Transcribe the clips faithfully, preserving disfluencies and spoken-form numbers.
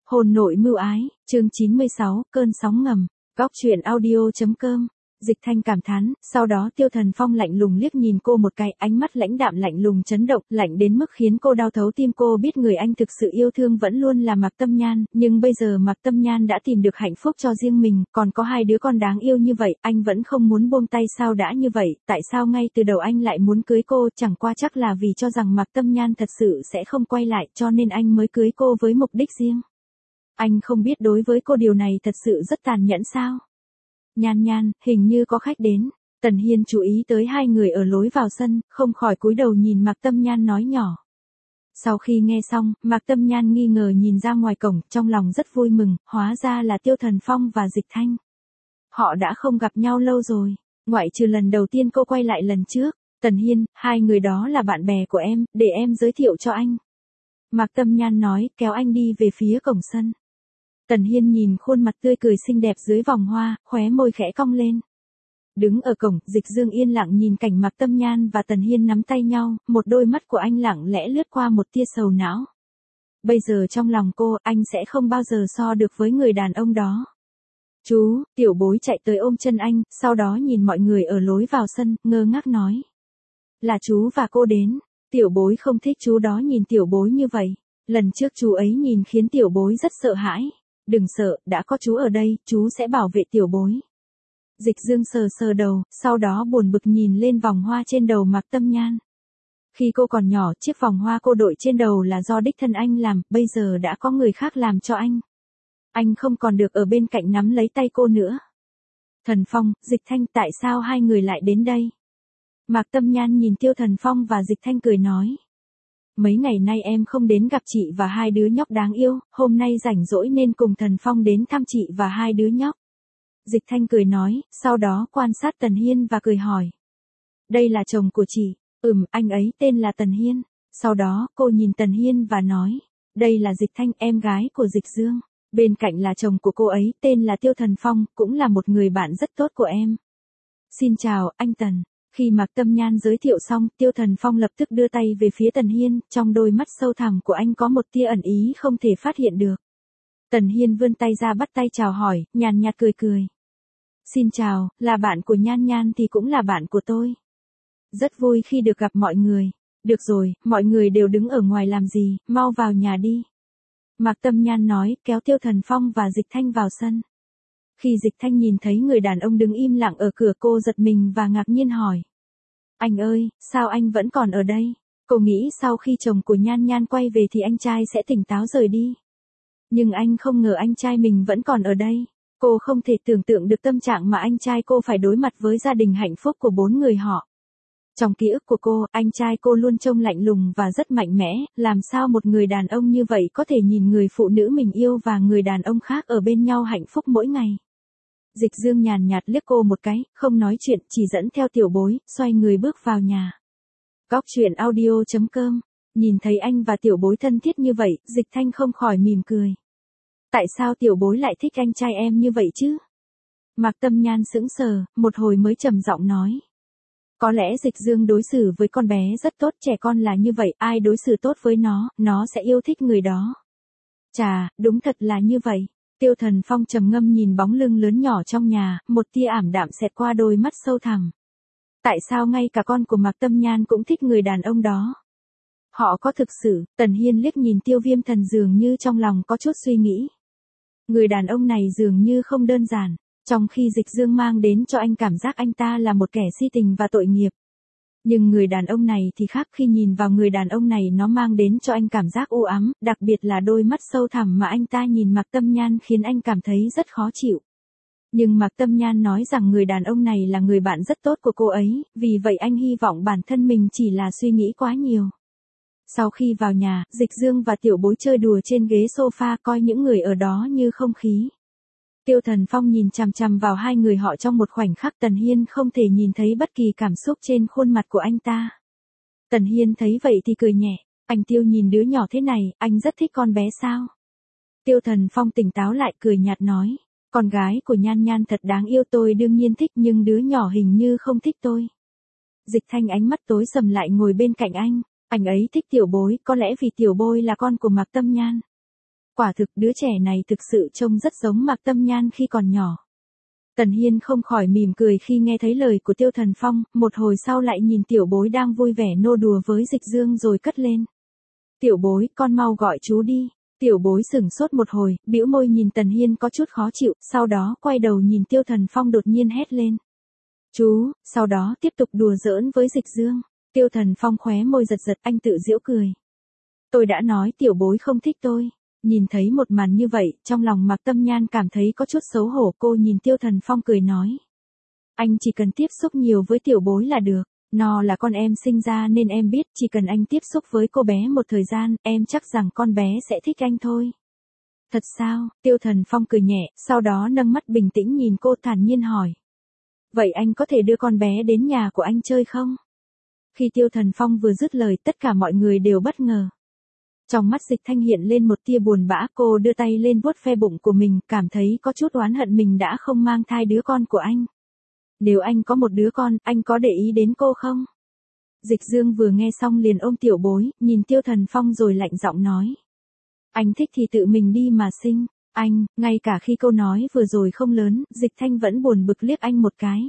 Hôn nội mưu ái, chương chín mươi sáu, cơn sóng ngầm, góc truyện audio.com. Dịch Thanh cảm thán, sau đó Tiêu Thần Phong lạnh lùng liếc nhìn cô một cái, ánh mắt lãnh đạm lạnh lùng chấn động, lạnh đến mức khiến cô đau thấu tim. Cô biết người anh thực sự yêu thương vẫn luôn là Mạc Tâm Nhan, nhưng bây giờ Mạc Tâm Nhan đã tìm được hạnh phúc cho riêng mình, còn có hai đứa con đáng yêu như vậy, anh vẫn không muốn buông tay. Sao đã như vậy, tại sao ngay từ đầu anh lại muốn cưới cô? Chẳng qua chắc là vì cho rằng Mạc Tâm Nhan thật sự sẽ không quay lại, cho nên anh mới cưới cô với mục đích riêng. Anh không biết đối với cô điều này thật sự rất tàn nhẫn sao? Nhan Nhan, hình như có khách đến. Tần Hiên chú ý tới hai người ở lối vào sân, không khỏi cúi đầu nhìn Mạc Tâm Nhan nói nhỏ. Sau khi nghe xong, Mạc Tâm Nhan nghi ngờ nhìn ra ngoài cổng, trong lòng rất vui mừng, hóa ra là Tiêu Thần Phong và Dịch Thanh. Họ đã không gặp nhau lâu rồi, ngoại trừ lần đầu tiên cô quay lại lần trước. Tần Hiên, hai người đó là bạn bè của em, để em giới thiệu cho anh. Mạc Tâm Nhan nói, kéo anh đi về phía cổng sân. Tần Hiên nhìn khuôn mặt tươi cười xinh đẹp dưới vòng hoa, khóe môi khẽ cong lên. Đứng ở cổng, Dịch Dương yên lặng nhìn cảnh Mạc Tâm Nhan và Tần Hiên nắm tay nhau, một đôi mắt của anh lặng lẽ lướt qua một tia sầu não. Bây giờ trong lòng cô, anh sẽ không bao giờ so được với người đàn ông đó. Chú, Tiểu Bối chạy tới ôm chân anh, sau đó nhìn mọi người ở lối vào sân, ngơ ngác nói. Là chú và cô đến. Tiểu Bối không thích chú đó nhìn Tiểu Bối như vậy. Lần trước chú ấy nhìn khiến Tiểu Bối rất sợ hãi. Đừng sợ, đã có chú ở đây, chú sẽ bảo vệ Tiểu Bối. Dịch Dương sờ sờ đầu, sau đó buồn bực nhìn lên vòng hoa trên đầu Mạc Tâm Nhan. Khi cô còn nhỏ, chiếc vòng hoa cô đội trên đầu là do đích thân anh làm, bây giờ đã có người khác làm cho anh. Anh không còn được ở bên cạnh nắm lấy tay cô nữa. Thần Phong, Dịch Thanh, tại sao hai người lại đến đây? Mạc Tâm Nhan nhìn Tiêu Thần Phong và Dịch Thanh cười nói. Mấy ngày nay em không đến gặp chị và hai đứa nhóc đáng yêu, hôm nay rảnh rỗi nên cùng Thần Phong đến thăm chị và hai đứa nhóc. Dịch Thanh cười nói, sau đó quan sát Tần Hiên và cười hỏi. Đây là chồng của chị, ừm, anh ấy tên là Tần Hiên. Sau đó cô nhìn Tần Hiên và nói, đây là Dịch Thanh, em gái của Dịch Dương. Bên cạnh là chồng của cô ấy, tên là Tiêu Thần Phong, cũng là một người bạn rất tốt của em. Xin chào, anh Tần. Khi Mạc Tâm Nhan giới thiệu xong, Tiêu Thần Phong lập tức đưa tay về phía Tần Hiên, trong đôi mắt sâu thẳm của anh có một tia ẩn ý không thể phát hiện được. Tần Hiên vươn tay ra bắt tay chào hỏi, nhàn nhạt cười cười. Xin chào, là bạn của Nhan Nhan thì cũng là bạn của tôi. Rất vui khi được gặp mọi người. Được rồi, mọi người đều đứng ở ngoài làm gì, mau vào nhà đi. Mạc Tâm Nhan nói, kéo Tiêu Thần Phong và Dịch Thanh vào sân. Khi Dịch Thanh nhìn thấy người đàn ông đứng im lặng ở cửa, cô giật mình và ngạc nhiên hỏi. Anh ơi, sao anh vẫn còn ở đây? Cô nghĩ sau khi chồng của Nhan Nhan quay về thì anh trai sẽ tỉnh táo rời đi. Nhưng anh không ngờ anh trai mình vẫn còn ở đây. Cô không thể tưởng tượng được tâm trạng mà anh trai cô phải đối mặt với gia đình hạnh phúc của bốn người họ. Trong ký ức của cô, anh trai cô luôn trông lạnh lùng và rất mạnh mẽ, làm sao một người đàn ông như vậy có thể nhìn người phụ nữ mình yêu và người đàn ông khác ở bên nhau hạnh phúc mỗi ngày. Dịch Dương nhàn nhạt liếc cô một cái, không nói chuyện, chỉ dẫn theo Tiểu Bối, xoay người bước vào nhà. Góc truyện audio.com. Nhìn thấy anh và Tiểu Bối thân thiết như vậy, Dịch Thanh không khỏi mỉm cười. Tại sao Tiểu Bối lại thích anh trai em như vậy chứ? Mạc Tâm Nhan sững sờ, một hồi mới trầm giọng nói. Có lẽ Dịch Dương đối xử với con bé rất tốt, trẻ con là như vậy, ai đối xử tốt với nó, nó sẽ yêu thích người đó. Chà, đúng thật là như vậy. Tiêu Thần Phong trầm ngâm nhìn bóng lưng lớn nhỏ trong nhà, một tia ảm đạm xẹt qua đôi mắt sâu thẳm. Tại sao ngay cả con của Mạc Tâm Nhan cũng thích người đàn ông đó? Họ có thực sự? Tần Hiên liếc nhìn Tiêu Viêm Thần dường như trong lòng có chút suy nghĩ. Người đàn ông này dường như không đơn giản, trong khi Dịch Dương mang đến cho anh cảm giác anh ta là một kẻ si tình và tội nghiệp. Nhưng người đàn ông này thì khác, khi nhìn vào người đàn ông này nó mang đến cho anh cảm giác u ám, đặc biệt là đôi mắt sâu thẳm mà anh ta nhìn Mạc Tâm Nhan khiến anh cảm thấy rất khó chịu. Nhưng Mạc Tâm Nhan nói rằng người đàn ông này là người bạn rất tốt của cô ấy, vì vậy anh hy vọng bản thân mình chỉ là suy nghĩ quá nhiều. Sau khi vào nhà, Dịch Dương và Tiểu Bối chơi đùa trên ghế sofa, coi những người ở đó như không khí. Tiêu Thần Phong nhìn chằm chằm vào hai người họ trong một khoảnh khắc, Tần Hiên không thể nhìn thấy bất kỳ cảm xúc trên khuôn mặt của anh ta. Tần Hiên thấy vậy thì cười nhẹ, anh Tiêu nhìn đứa nhỏ thế này, anh rất thích con bé sao? Tiêu Thần Phong tỉnh táo lại cười nhạt nói, con gái của Nhan Nhan thật đáng yêu, tôi đương nhiên thích, nhưng đứa nhỏ hình như không thích tôi. Dịch Thanh ánh mắt tối sầm lại ngồi bên cạnh anh, anh ấy thích Tiểu Bối, có lẽ vì Tiểu Bối là con của Mạc Tâm Nhan. quả thực đứa trẻ này thực sự trông rất giống Mạc Tâm Nhan khi còn nhỏ. Tần Hiên không khỏi mỉm cười khi nghe thấy lời của Tiêu Thần Phong, một hồi sau lại nhìn tiểu bối đang vui vẻ nô đùa với Dịch Dương rồi cất lên. Tiểu bối, con mau gọi chú đi. Tiểu bối sửng sốt một hồi, bĩu môi nhìn Tần Hiên có chút khó chịu, sau đó quay đầu nhìn Tiêu Thần Phong đột nhiên hét lên. Chú, sau đó tiếp tục đùa giỡn với Dịch Dương. Tiêu Thần Phong khóe môi giật giật, anh tự giễu cười. Tôi đã nói tiểu bối không thích tôi. Nhìn thấy một màn như vậy, trong lòng Mạc Tâm Nhan cảm thấy có chút xấu hổ, cô nhìn Tiêu Thần Phong cười nói. Anh chỉ cần tiếp xúc nhiều với tiểu bối là được, nó là con em sinh ra nên em biết chỉ cần anh tiếp xúc với cô bé một thời gian, em chắc rằng con bé sẽ thích anh thôi. Thật sao? Tiêu Thần Phong cười nhẹ, sau đó nâng mắt bình tĩnh nhìn cô thản nhiên hỏi. Vậy anh có thể đưa con bé đến nhà của anh chơi không? Khi Tiêu Thần Phong vừa dứt lời, tất cả mọi người đều bất ngờ. Trong mắt Dịch Thanh hiện lên một tia buồn bã, cô đưa tay lên vuốt ve bụng của mình, cảm thấy có chút oán hận mình đã không mang thai đứa con của anh. Nếu anh có một đứa con, anh có để ý đến cô không? Dịch Dương vừa nghe xong liền ôm tiểu bối, nhìn Tiêu Thần Phong rồi lạnh giọng nói. Anh thích thì tự mình đi mà sinh. Anh, ngay cả khi câu nói vừa rồi không lớn, Dịch Thanh vẫn buồn bực liếc anh một cái.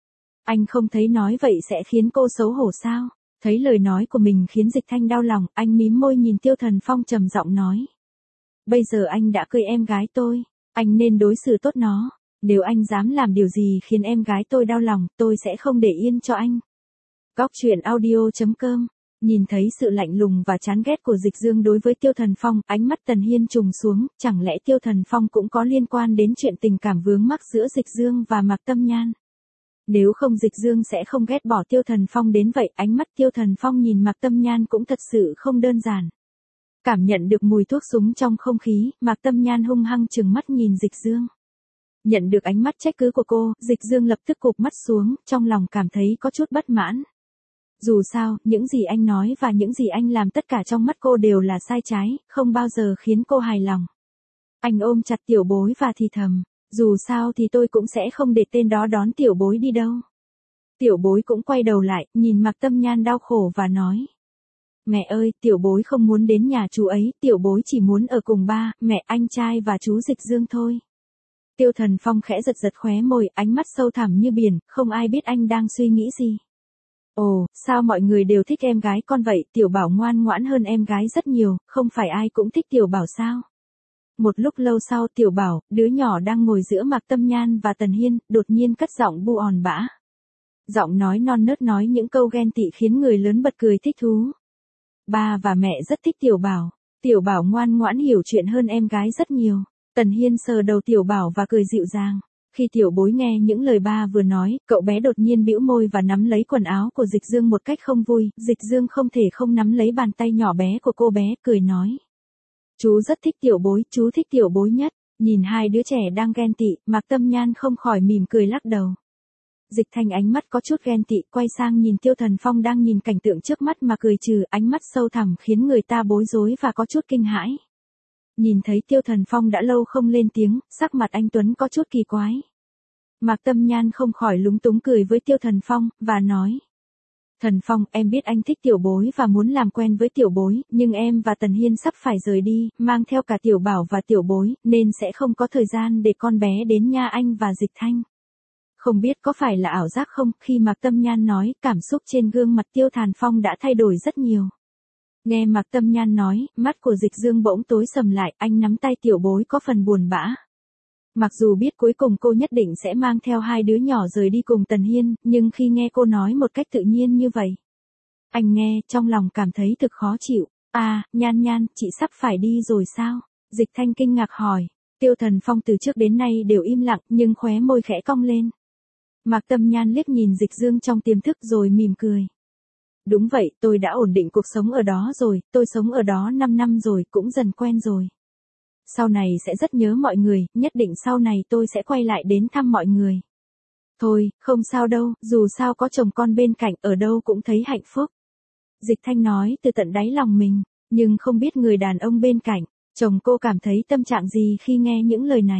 Anh không thấy nói vậy sẽ khiến cô xấu hổ sao? Thấy lời nói của mình khiến Dịch Thanh đau lòng, anh mím môi nhìn Tiêu Thần Phong trầm giọng nói. Bây giờ anh đã cưới em gái tôi, anh nên đối xử tốt nó. Nếu anh dám làm điều gì khiến em gái tôi đau lòng, tôi sẽ không để yên cho anh. Góc truyện audio chấm com. Nhìn thấy sự lạnh lùng và chán ghét của Dịch Dương đối với Tiêu Thần Phong, ánh mắt Tần Hiên trùng xuống, chẳng lẽ Tiêu Thần Phong cũng có liên quan đến chuyện tình cảm vướng mắc giữa Dịch Dương và Mạc Tâm Nhan? Nếu không Dịch Dương sẽ không ghét bỏ Tiêu Thần Phong đến vậy, ánh mắt Tiêu Thần Phong nhìn Mạc Tâm Nhan cũng thật sự không đơn giản. Cảm nhận được mùi thuốc súng trong không khí, Mạc Tâm Nhan hung hăng trừng mắt nhìn Dịch Dương. Nhận được ánh mắt trách cứ của cô, Dịch Dương lập tức cụp mắt xuống, trong lòng cảm thấy có chút bất mãn. Dù sao, những gì anh nói và những gì anh làm tất cả trong mắt cô đều là sai trái, không bao giờ khiến cô hài lòng. Anh ôm chặt tiểu bối và thì thầm, dù sao thì tôi cũng sẽ không để tên đó đón tiểu bối đi đâu. Tiểu bối cũng quay đầu lại, nhìn Mạc Tâm Nhan đau khổ và nói. Mẹ ơi, tiểu bối không muốn đến nhà chú ấy, tiểu bối chỉ muốn ở cùng ba, mẹ, anh trai và chú Dịch Dương thôi. Tiêu Thần Phong khẽ giật giật khóe môi, ánh mắt sâu thẳm như biển, không ai biết anh đang suy nghĩ gì. Ồ, sao mọi người đều thích em gái con vậy, tiểu bảo ngoan ngoãn hơn em gái rất nhiều, không phải ai cũng thích tiểu bảo sao? Một lúc lâu sau tiểu bảo, đứa nhỏ đang ngồi giữa Mạc Tâm Nhan và Tần Hiên, đột nhiên cất giọng bu òn bã. Giọng nói non nớt nói những câu ghen tị khiến người lớn bật cười thích thú. Ba và mẹ rất thích tiểu bảo, tiểu bảo ngoan ngoãn hiểu chuyện hơn em gái rất nhiều. Tần Hiên sờ đầu tiểu bảo và cười dịu dàng. Khi tiểu bối nghe những lời ba vừa nói, cậu bé đột nhiên bĩu môi và nắm lấy quần áo của Dịch Dương một cách không vui. Dịch Dương không thể không nắm lấy bàn tay nhỏ bé của cô bé, cười nói. Chú rất thích tiểu bối, chú thích tiểu bối nhất. Nhìn hai đứa trẻ đang ghen tị, Mạc Tâm Nhan không khỏi mỉm cười lắc đầu. Dịch Thanh ánh mắt có chút ghen tị, quay sang nhìn Tiêu Thần Phong đang nhìn cảnh tượng trước mắt mà cười trừ, ánh mắt sâu thẳm khiến người ta bối rối và có chút kinh hãi. Nhìn thấy Tiêu Thần Phong đã lâu không lên tiếng, sắc mặt anh Tuấn có chút kỳ quái. Mạc Tâm Nhan không khỏi lúng túng cười với Tiêu Thần Phong, và nói. Thần Phong, em biết anh thích tiểu bối và muốn làm quen với tiểu bối, nhưng em và Tần Hiên sắp phải rời đi, mang theo cả tiểu bảo và tiểu bối, nên sẽ không có thời gian để con bé đến nhà anh và Dịch Thanh. Không biết có phải là ảo giác không, khi Mạc Tâm Nhan nói, cảm xúc trên gương mặt Tiêu Thần Phong đã thay đổi rất nhiều. Nghe Mạc Tâm Nhan nói, mắt của Dịch Dương bỗng tối sầm lại, anh nắm tay tiểu bối có phần buồn bã. Mặc dù biết cuối cùng cô nhất định sẽ mang theo hai đứa nhỏ rời đi cùng Tần Hiên, nhưng khi nghe cô nói một cách tự nhiên như vậy, anh nghe, trong lòng cảm thấy thực khó chịu. À, Nhan Nhan, chị sắp phải đi rồi sao? Dịch Thanh kinh ngạc hỏi. Tiêu Thần Phong từ trước đến nay đều im lặng, nhưng khóe môi khẽ cong lên. Mạc Tâm Nhan liếc nhìn Dịch Dương trong tiềm thức rồi mỉm cười. Đúng vậy, tôi đã ổn định cuộc sống ở đó rồi, tôi sống ở đó năm năm rồi, cũng dần quen rồi. Sau này sẽ rất nhớ mọi người, nhất định sau này tôi sẽ quay lại đến thăm mọi người. Thôi, không sao đâu, dù sao có chồng con bên cạnh, ở đâu cũng thấy hạnh phúc. Dịch Thanh nói từ tận đáy lòng mình, nhưng không biết người đàn ông bên cạnh, chồng cô cảm thấy tâm trạng gì khi nghe những lời này.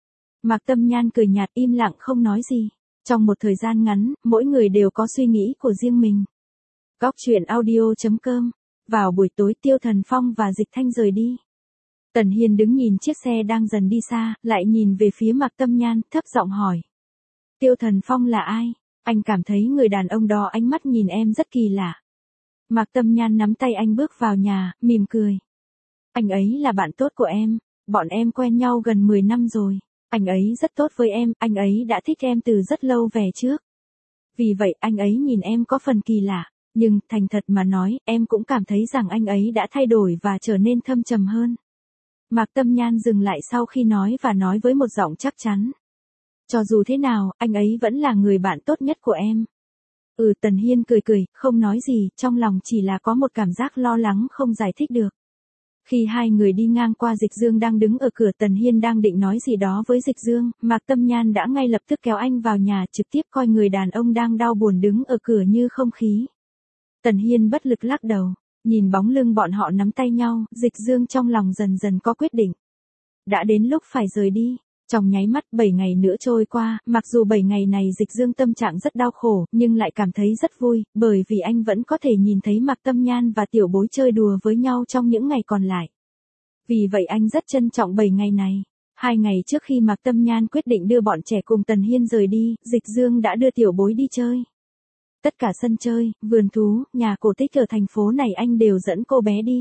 Mạc Tâm Nhan cười nhạt im lặng không nói gì. Trong một thời gian ngắn, mỗi người đều có suy nghĩ của riêng mình. Góc truyện audio chấm com. Vào buổi tối Tiêu Thần Phong và Dịch Thanh rời đi. Tần Hiên đứng nhìn chiếc xe đang dần đi xa, lại nhìn về phía Mạc Tâm Nhan, thấp giọng hỏi. Tiêu Thần Phong là ai? Anh cảm thấy người đàn ông đó ánh mắt nhìn em rất kỳ lạ. Mạc Tâm Nhan nắm tay anh bước vào nhà, mỉm cười. Anh ấy là bạn tốt của em, bọn em quen nhau gần mười năm rồi. Anh ấy rất tốt với em, anh ấy đã thích em từ rất lâu về trước. Vì vậy anh ấy nhìn em có phần kỳ lạ, nhưng thành thật mà nói, em cũng cảm thấy rằng anh ấy đã thay đổi và trở nên thâm trầm hơn. Mạc Tâm Nhan dừng lại sau khi nói và nói với một giọng chắc chắn. Cho dù thế nào, anh ấy vẫn là người bạn tốt nhất của em. Ừ, Tần Hiên cười cười, không nói gì, trong lòng chỉ là có một cảm giác lo lắng không giải thích được. Khi hai người đi ngang qua Dịch Dương đang đứng ở cửa, Tần Hiên đang định nói gì đó với Dịch Dương, Mạc Tâm Nhan đã ngay lập tức kéo anh vào nhà, trực tiếp coi người đàn ông đang đau buồn đứng ở cửa như không khí. Tần Hiên bất lực lắc đầu, nhìn bóng lưng bọn họ nắm tay nhau, Dịch Dương trong lòng dần dần có quyết định. Đã đến lúc phải rời đi. Trong nháy mắt bảy ngày nữa trôi qua, mặc dù bảy ngày này Dịch Dương tâm trạng rất đau khổ, nhưng lại cảm thấy rất vui, bởi vì anh vẫn có thể nhìn thấy Mạc Tâm Nhan và Tiểu Bối chơi đùa với nhau trong những ngày còn lại. Vì vậy anh rất trân trọng bảy ngày này. Hai ngày trước khi Mạc Tâm Nhan quyết định đưa bọn trẻ cùng Tần Hiên rời đi, Dịch Dương đã đưa Tiểu Bối đi chơi. Tất cả sân chơi, vườn thú, nhà cổ tích ở thành phố này anh đều dẫn cô bé đi.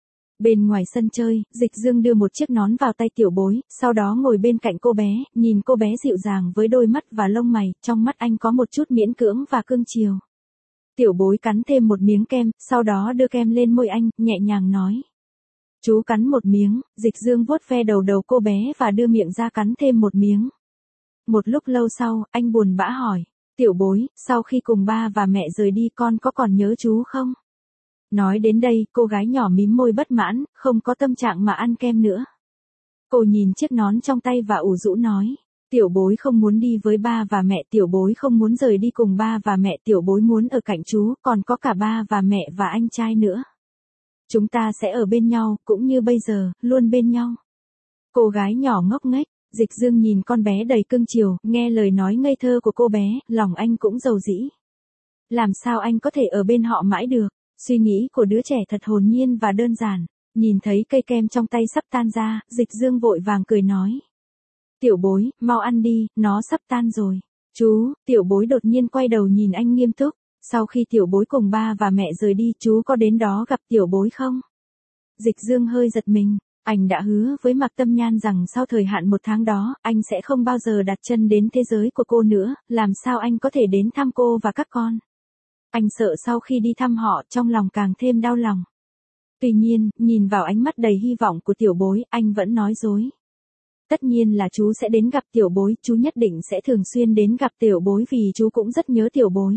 Bên ngoài sân chơi, Dịch Dương đưa một chiếc nón vào tay Tiểu Bối, sau đó ngồi bên cạnh cô bé, nhìn cô bé dịu dàng với đôi mắt và lông mày, trong mắt anh có một chút miễn cưỡng và cưng chiều. Tiểu Bối cắn thêm một miếng kem, sau đó đưa kem lên môi anh, nhẹ nhàng nói. Chú cắn một miếng, Dịch Dương vuốt ve đầu đầu cô bé và đưa miệng ra cắn thêm một miếng. Một lúc lâu sau, anh buồn bã hỏi. Tiểu Bối, sau khi cùng ba và mẹ rời đi con có còn nhớ chú không? Nói đến đây, cô gái nhỏ mím môi bất mãn, không có tâm trạng mà ăn kem nữa. Cô nhìn chiếc nón trong tay và ủ rũ nói. Tiểu Bối không muốn đi với ba và mẹ, Tiểu Bối không muốn rời đi cùng ba và mẹ, Tiểu Bối muốn ở cạnh chú, còn có cả ba và mẹ và anh trai nữa. Chúng ta sẽ ở bên nhau, cũng như bây giờ, luôn bên nhau. Cô gái nhỏ ngốc nghếch, Dịch Dương nhìn con bé đầy cưng chiều, nghe lời nói ngây thơ của cô bé, lòng anh cũng dầu dĩ. Làm sao anh có thể ở bên họ mãi được? Suy nghĩ của đứa trẻ thật hồn nhiên và đơn giản. Nhìn thấy cây kem trong tay sắp tan ra, Dịch Dương vội vàng cười nói. Tiểu Bối, mau ăn đi, nó sắp tan rồi. Chú, Tiểu Bối đột nhiên quay đầu nhìn anh nghiêm túc. Sau khi Tiểu Bối cùng ba và mẹ rời đi, chú có đến đó gặp Tiểu Bối không? Dịch Dương hơi giật mình. Anh đã hứa với Mạc Tâm Nhan rằng sau thời hạn một tháng đó, anh sẽ không bao giờ đặt chân đến thế giới của cô nữa, làm sao anh có thể đến thăm cô và các con? Anh sợ sau khi đi thăm họ, trong lòng càng thêm đau lòng. Tuy nhiên, nhìn vào ánh mắt đầy hy vọng của Tiểu Bối, anh vẫn nói dối. Tất nhiên là chú sẽ đến gặp Tiểu Bối, chú nhất định sẽ thường xuyên đến gặp Tiểu Bối vì chú cũng rất nhớ Tiểu Bối.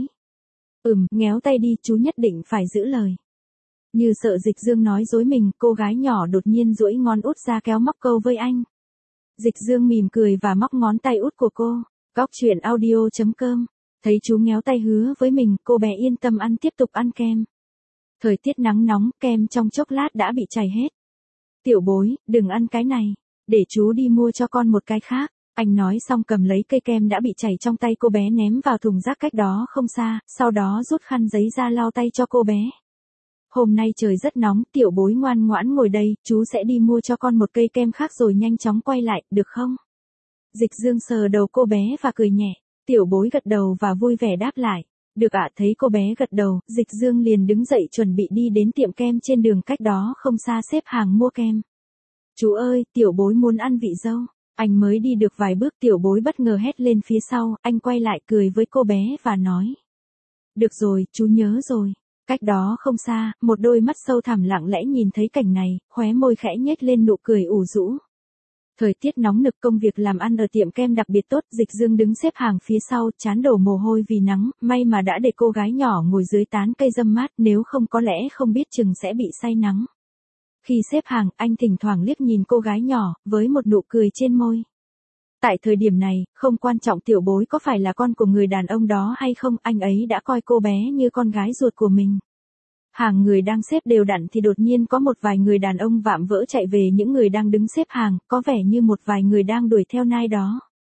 Ừm, ngéo tay đi, chú nhất định phải giữ lời. Như sợ Dịch Dương nói dối mình, cô gái nhỏ đột nhiên duỗi ngón út ra kéo móc câu với anh. Dịch Dương mỉm cười và móc ngón tay út của cô. Góc truyện audio chấm com. Thấy chú ngéo tay hứa với mình, cô bé yên tâm ăn tiếp tục ăn kem. Thời tiết nắng nóng, kem trong chốc lát đã bị chảy hết. Tiểu Bối, đừng ăn cái này. Để chú đi mua cho con một cái khác. Anh nói xong cầm lấy cây kem đã bị chảy trong tay cô bé ném vào thùng rác cách đó không xa, sau đó rút khăn giấy ra lau tay cho cô bé. Hôm nay trời rất nóng, Tiểu Bối ngoan ngoãn ngồi đây, chú sẽ đi mua cho con một cây kem khác rồi nhanh chóng quay lại, được không? Dịch Dương sờ đầu cô bé và cười nhẹ. Tiểu Bối gật đầu và vui vẻ đáp lại. Được ạ, thấy cô bé gật đầu, Dịch Dương liền đứng dậy chuẩn bị đi đến tiệm kem trên đường cách đó không xa xếp hàng mua kem. Chú ơi, Tiểu Bối muốn ăn vị dâu. Anh mới đi được vài bước, Tiểu Bối bất ngờ hét lên phía sau, anh quay lại cười với cô bé và nói. Được rồi, chú nhớ rồi. Cách đó không xa, một đôi mắt sâu thẳm lặng lẽ nhìn thấy cảnh này, khóe môi khẽ nhếch lên nụ cười ủ rũ. Thời tiết nóng nực, công việc làm ăn ở tiệm kem đặc biệt tốt, Dịch Dương đứng xếp hàng phía sau, trán đổ mồ hôi vì nắng, may mà đã để cô gái nhỏ ngồi dưới tán cây râm mát, nếu không có lẽ không biết chừng sẽ bị say nắng. Khi xếp hàng, anh thỉnh thoảng liếc nhìn cô gái nhỏ, với một nụ cười trên môi. Tại thời điểm này, không quan trọng Tiểu Bối có phải là con của người đàn ông đó hay không, anh ấy đã coi cô bé như con gái ruột của mình. Hàng người đang xếp đều đặn thì đột nhiên có một vài người đàn ông vạm vỡ chạy về những người đang đứng xếp hàng, có vẻ như một vài người đang đuổi theo nai đó.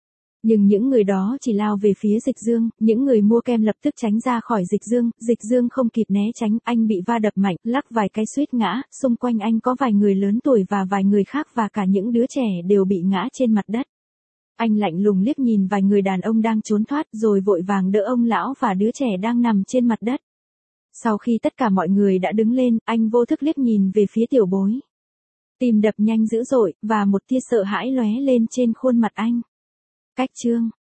Nhưng những người đó chỉ lao về phía Dịch Dương, những người mua kem lập tức tránh ra khỏi Dịch Dương, Dịch Dương không kịp né tránh, anh bị va đập mạnh, lắc vài cái suýt ngã, xung quanh anh có vài người lớn tuổi và vài người khác và cả những đứa trẻ đều bị ngã trên mặt đất. Anh lạnh lùng liếc nhìn vài người đàn ông đang trốn thoát rồi vội vàng đỡ ông lão và đứa trẻ đang nằm trên mặt đất. Sau khi tất cả mọi người đã đứng lên, anh vô thức liếc nhìn về phía Tiểu Bối. Tim đập nhanh dữ dội, và một tia sợ hãi lóe lên trên khuôn mặt anh. Cách chương